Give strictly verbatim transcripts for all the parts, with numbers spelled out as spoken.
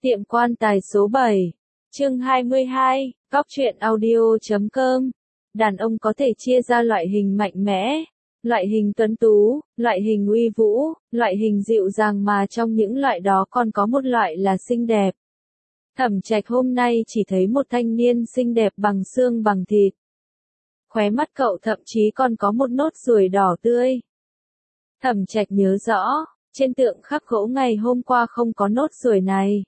Tiệm quan tài số bảy, chương hai mươi hai, góc truyện audio chấm com. Đàn ông có thể chia ra loại hình mạnh mẽ, loại hình tuấn tú, loại hình uy vũ, loại hình dịu dàng, mà trong những loại đó còn có một loại là xinh đẹp. Thẩm Trạch hôm nay chỉ thấy một thanh niên xinh đẹp bằng xương bằng thịt. Khóe mắt cậu thậm chí còn có một nốt ruồi đỏ tươi. Thẩm Trạch nhớ rõ, trên tượng khắc gỗ ngày hôm qua không có nốt ruồi này.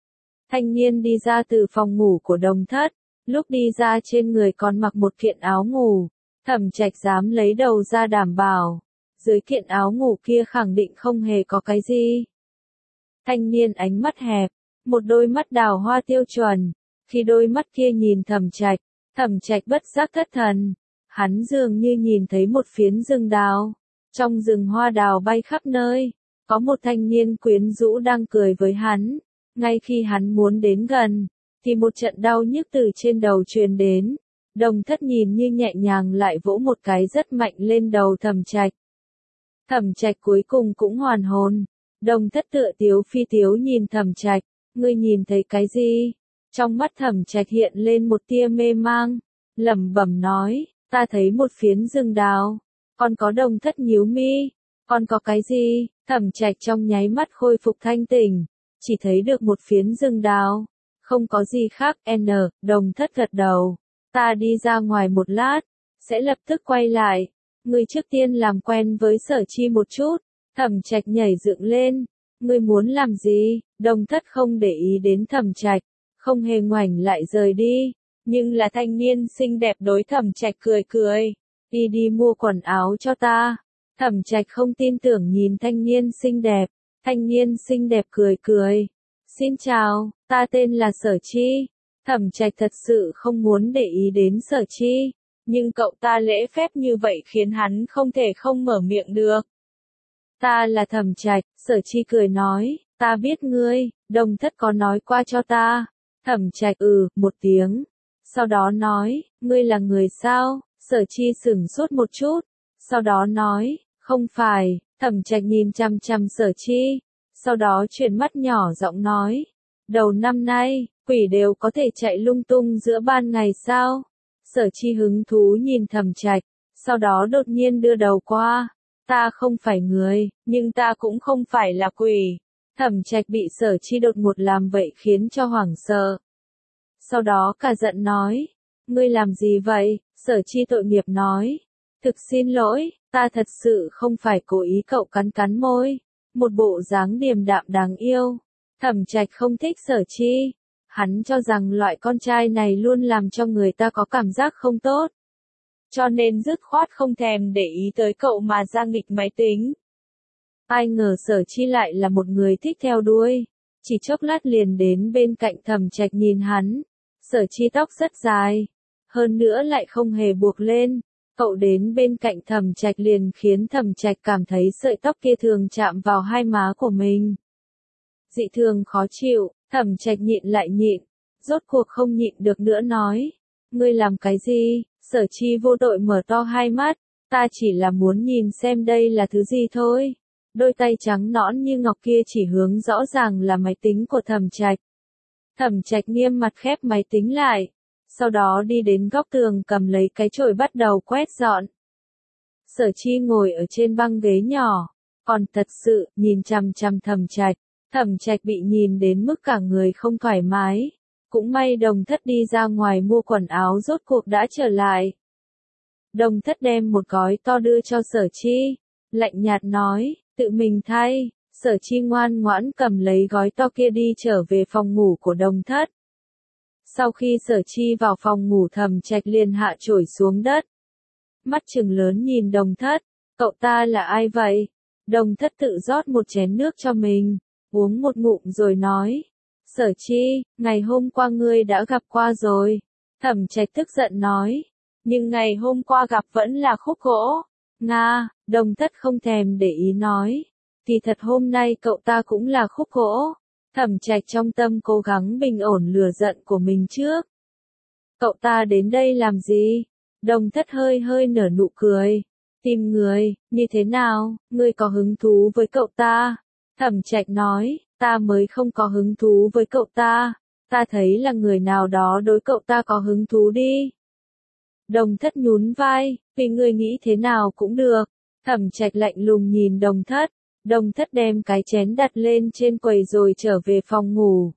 Thanh niên đi ra từ phòng ngủ của Đồng Thất, lúc đi ra trên người còn mặc một kiện áo ngủ. Thẩm Trạch dám lấy đầu ra đảm bảo, dưới kiện áo ngủ kia khẳng định không hề có cái gì. Thanh niên ánh mắt hẹp, một đôi mắt đào hoa tiêu chuẩn. Khi đôi mắt kia nhìn Thẩm Trạch, Thẩm Trạch bất giác thất thần. Hắn dường như nhìn thấy một phiến rừng đào. Trong rừng hoa đào bay khắp nơi, có một thanh niên quyến rũ đang cười với hắn. Ngay khi hắn muốn đến gần, thì một trận đau nhức từ trên đầu truyền đến. Đồng Thất nhìn như nhẹ nhàng lại vỗ một cái rất mạnh lên đầu Thẩm Trạch. Thẩm Trạch cuối cùng cũng hoàn hồn. Đồng Thất tựa tiếu phi tiếu nhìn Thẩm Trạch, ngươi nhìn thấy cái gì? Trong mắt Thẩm Trạch hiện lên một tia mê mang, lẩm bẩm nói, ta thấy một phiến rừng đào. Còn có Đồng Thất nhíu mi, còn có cái gì? Thẩm Trạch trong nháy mắt khôi phục thanh tỉnh, chỉ thấy được một phiến rừng đào, không có gì khác. N, Đồng Thất gật đầu, ta đi ra ngoài một lát, sẽ lập tức quay lại. Ngươi trước tiên làm quen với Sở Chi một chút. Thẩm Trạch nhảy dựng lên, ngươi muốn làm gì? Đồng Thất không để ý đến Thẩm Trạch, không hề ngoảnh lại rời đi, nhưng là thanh niên xinh đẹp đối Thẩm Trạch cười cười, đi đi mua quần áo cho ta. Thẩm Trạch không tin tưởng nhìn thanh niên xinh đẹp, thanh niên xinh đẹp cười cười, xin chào, ta tên là Sở Chi. Thẩm Trạch thật sự không muốn để ý đến Sở Chi, nhưng cậu ta lễ phép như vậy khiến hắn không thể không mở miệng được. Ta là Thẩm Trạch, Sở Chi cười nói, ta biết ngươi, Đồng Thất có nói qua cho ta. Thẩm Trạch ừ, một tiếng, sau đó nói, ngươi là người sao? Sở Chi sửng sốt một chút, sau đó nói, không phải. Thẩm Trạch nhìn chăm chăm Sở Chi, sau đó chuyển mắt nhỏ giọng nói, đầu năm nay, quỷ đều có thể chạy lung tung giữa ban ngày sao? Sở Chi hứng thú nhìn Thẩm Trạch, sau đó đột nhiên đưa đầu qua, ta không phải người, nhưng ta cũng không phải là quỷ. Thẩm Trạch bị Sở Chi đột ngột làm vậy khiến cho hoảng sợ. Sau đó cả giận nói, ngươi làm gì vậy? Sở Chi tội nghiệp nói, thực xin lỗi, ta thật sự không phải cố ý. Cậu cắn cắn môi, một bộ dáng điềm đạm đáng yêu. Thẩm Trạch không thích Sở Chi, hắn cho rằng loại con trai này luôn làm cho người ta có cảm giác không tốt, cho nên dứt khoát không thèm để ý tới cậu mà ra nghịch máy tính. Ai ngờ Sở Chi lại là một người thích theo đuôi, chỉ chốc lát liền đến bên cạnh Thẩm Trạch nhìn hắn. Sở Chi tóc rất dài, hơn nữa lại không hề buộc lên. Cậu đến bên cạnh Thẩm Trạch liền khiến Thẩm Trạch cảm thấy sợi tóc kia thường chạm vào hai má của mình. Dị thường khó chịu, Thẩm Trạch nhịn lại nhịn, rốt cuộc không nhịn được nữa nói, ngươi làm cái gì? Sở Chi vô tội mở to hai mắt, ta chỉ là muốn nhìn xem đây là thứ gì thôi. Đôi tay trắng nõn như ngọc kia chỉ hướng rõ ràng là máy tính của Thẩm Trạch. Thẩm Trạch nghiêm mặt khép máy tính lại, sau đó đi đến góc tường cầm lấy cái chổi bắt đầu quét dọn. Sở Chi ngồi ở trên băng ghế nhỏ, còn thật sự nhìn chằm chằm Thẩm Trạch. Thẩm Trạch bị nhìn đến mức cả người không thoải mái. Cũng may Đồng Thất đi ra ngoài mua quần áo rốt cuộc đã trở lại. Đồng Thất đem một gói to đưa cho Sở Chi, lạnh nhạt nói, tự mình thay. Sở Chi ngoan ngoãn cầm lấy gói to kia đi trở về phòng ngủ của Đồng Thất. Sau khi Sở Chi vào phòng ngủ, Thẩm Trạch liền hạ chổi xuống đất. Mắt trừng lớn nhìn Đồng Thất, cậu ta là ai vậy? Đồng Thất tự rót một chén nước cho mình, uống một ngụm rồi nói, Sở Chi, ngày hôm qua ngươi đã gặp qua rồi. Thẩm Trạch tức giận nói, nhưng ngày hôm qua gặp vẫn là khúc gỗ. Nga, Đồng Thất không thèm để ý nói, kỳ thật hôm nay cậu ta cũng là khúc gỗ. Thẩm Trạch trong tâm cố gắng bình ổn lửa giận của mình trước. Cậu ta đến đây làm gì? Đồng Thất hơi hơi nở nụ cười. Tìm người, như thế nào, ngươi có hứng thú với cậu ta? Thẩm Trạch nói, ta mới không có hứng thú với cậu ta, ta thấy là người nào đó đối cậu ta có hứng thú đi. Đồng Thất nhún vai, vì ngươi nghĩ thế nào cũng được. Thẩm Trạch lạnh lùng nhìn Đồng Thất, Đồng Thất đem cái chén đặt lên trên quầy rồi trở về phòng ngủ.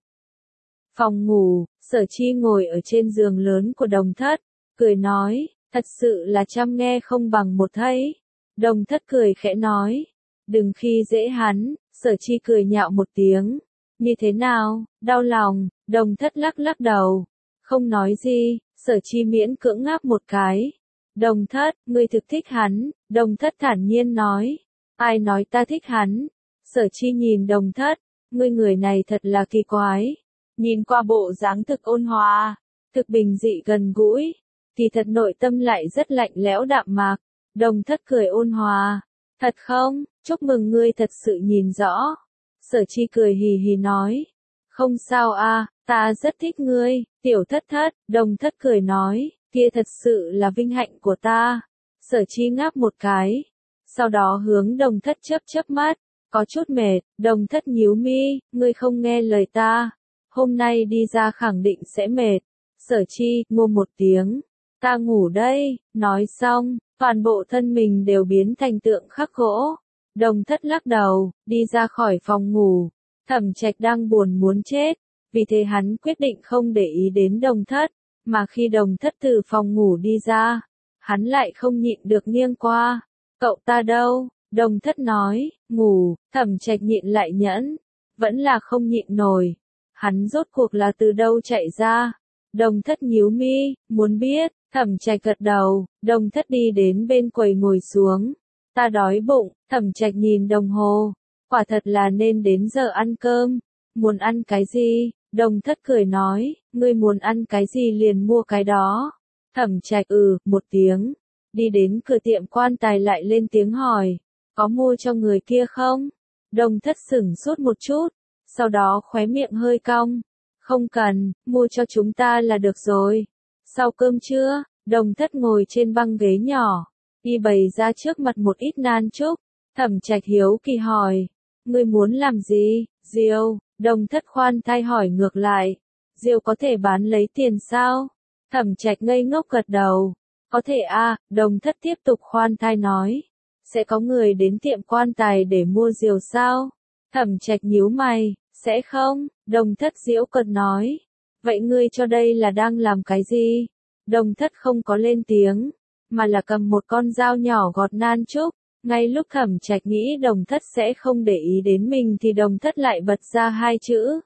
Phòng ngủ, Sở Chi ngồi ở trên giường lớn của Đồng Thất, cười nói, thật sự là trăm nghe không bằng một thấy. Đồng Thất cười khẽ nói, đừng khi dễ hắn. Sở Chi cười nhạo một tiếng, như thế nào, đau lòng. Đồng Thất lắc lắc đầu, không nói gì. Sở Chi miễn cưỡng ngáp một cái. Đồng Thất, ngươi thực thích hắn. Đồng Thất thản nhiên nói, ai nói ta thích hắn. Sở Chi nhìn Đồng Thất, ngươi người này thật là kỳ quái. Nhìn qua bộ dáng thực ôn hòa, thực bình dị gần gũi, kỳ thật nội tâm lại rất lạnh lẽo đạm mạc. Đồng Thất cười ôn hòa, thật không, chúc mừng ngươi thật sự nhìn rõ. Sở Chi cười hì hì nói, không sao a, ta rất thích ngươi, Tiểu Thất Thất. Đồng Thất cười nói, kia thật sự là vinh hạnh của ta. Sở Chi ngáp một cái, sau đó hướng Đồng Thất chớp chớp mắt, có chút mệt. Đồng Thất nhíu mi, ngươi không nghe lời ta, hôm nay đi ra khẳng định sẽ mệt. Sở Chi, ngô một tiếng, ta ngủ đây. Nói xong, toàn bộ thân mình đều biến thành tượng khắc gỗ. Đồng Thất lắc đầu, đi ra khỏi phòng ngủ. Thẩm Trạch đang buồn muốn chết, vì thế hắn quyết định không để ý đến Đồng Thất, mà khi Đồng Thất từ phòng ngủ đi ra, hắn lại không nhịn được nghiêng qua. Cậu ta đâu? Đồng Thất nói, ngủ. Thẩm Trạch nhịn lại nhẫn, vẫn là không nhịn nổi. Hắn rốt cuộc là từ đâu chạy ra? Đồng Thất nhíu mi, muốn biết. Thẩm Trạch gật đầu. Đồng Thất đi đến bên quầy ngồi xuống. Ta đói bụng. Thẩm Trạch nhìn đồng hồ, quả thật là nên đến giờ ăn cơm. Muốn ăn cái gì? Đồng Thất cười nói, ngươi muốn ăn cái gì liền mua cái đó. Thẩm Trạch ừ, một tiếng, đi đến cửa tiệm quan tài lại lên tiếng hỏi, có mua cho người kia không? Đồng Thất sửng sốt một chút, sau đó khóe miệng hơi cong, không cần, mua cho chúng ta là được rồi. Sau cơm trưa, Đồng Thất ngồi trên băng ghế nhỏ, đi bày ra trước mặt một ít nan trúc. Thẩm Trạch hiếu kỳ hỏi, ngươi muốn làm gì? Diều. Đồng Thất khoan thai hỏi ngược lại, diều có thể bán lấy tiền sao? Thẩm Trạch ngây ngốc gật đầu, có thể a. Đồng Thất tiếp tục khoan thai nói, sẽ có người đến tiệm quan tài để mua diều sao? Thẩm Trạch nhíu mày, sẽ không. Đồng Thất giễu cợt nói, vậy ngươi cho đây là đang làm cái gì? Đồng Thất không có lên tiếng, mà là cầm một con dao nhỏ gọt nan trúc. Ngay lúc Thẩm Trạch nghĩ Đồng Thất sẽ không để ý đến mình thì Đồng Thất lại bật ra hai chữ.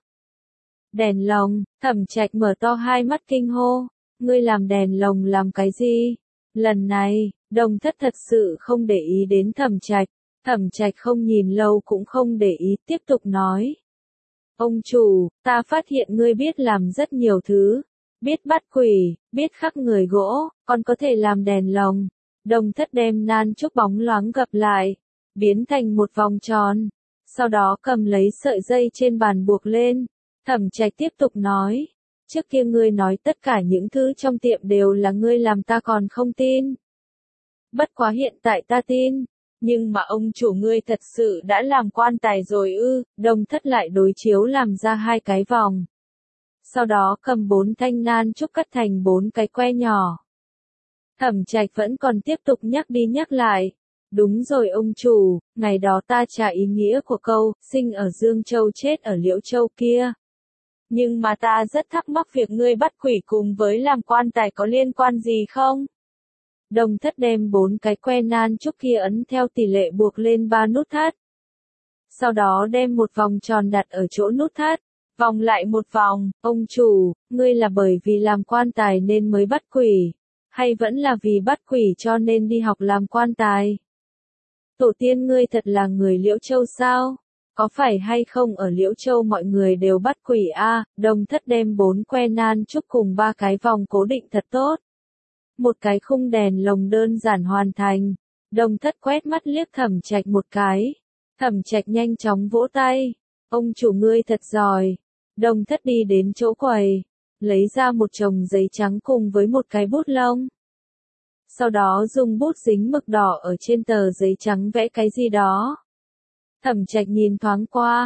Đèn lồng. Thẩm Trạch mở to hai mắt kinh hô, ngươi làm đèn lồng làm cái gì? Lần này, Đồng Thất thật sự không để ý đến Thẩm Trạch. Thẩm Trạch không nhìn lâu cũng không để ý, tiếp tục nói. Ông chủ, ta phát hiện ngươi biết làm rất nhiều thứ. Biết bắt quỷ, biết khắc người gỗ, còn có thể làm đèn lồng. Đồng Thất đem nan trúc bóng loáng gập lại, biến thành một vòng tròn, sau đó cầm lấy sợi dây trên bàn buộc lên. Thẩm Trạch tiếp tục nói, trước kia ngươi nói tất cả những thứ trong tiệm đều là ngươi làm ta còn không tin. Bất quá hiện tại ta tin, nhưng mà ông chủ ngươi thật sự đã làm quan tài rồi ư? Đồng Thất lại đối chiếu làm ra hai cái vòng. Sau đó cầm bốn thanh nan trúc cắt thành bốn cái que nhỏ. Thẩm Trạch vẫn còn tiếp tục nhắc đi nhắc lại. Đúng rồi ông chủ, ngày đó ta trả ý nghĩa của câu, sinh ở Dương Châu chết ở Liễu Châu kia. Nhưng mà ta rất thắc mắc việc ngươi bắt quỷ cùng với làm quan tài có liên quan gì không? Đồng Thất đem bốn cái que nan trúc kia ấn theo tỷ lệ buộc lên ba nút thắt. Sau đó đem một vòng tròn đặt ở chỗ nút thắt, vòng lại một vòng. Ông chủ, ngươi là bởi vì làm quan tài nên mới bắt quỷ, hay vẫn là vì bắt quỷ cho nên đi học làm quan tài? Tổ tiên ngươi thật là người Liễu Châu sao? Có phải hay không ở Liễu Châu mọi người đều bắt quỷ a? À? Đồng Thất đem bốn que nan trúc cùng ba cái vòng cố định thật tốt. Một cái khung đèn lồng đơn giản hoàn thành. Đồng Thất quét mắt liếc Thẩm Trạch một cái. Thẩm Trạch nhanh chóng vỗ tay. Ông chủ ngươi thật giỏi. Đồng Thất đi đến chỗ quầy, lấy ra một chồng giấy trắng cùng với một cái bút lông. Sau đó dùng bút dính mực đỏ ở trên tờ giấy trắng vẽ cái gì đó. Thẩm Trạch nhìn thoáng qua,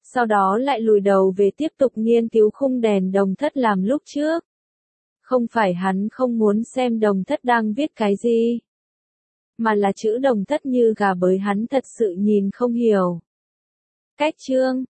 sau đó lại lùi đầu về tiếp tục nghiên cứu khung đèn đồng thất làm lúc trước. Không phải hắn không muốn xem đồng thất đang viết cái gì, mà là chữ đồng thất như gà bới hắn thật sự nhìn không hiểu. Cách chương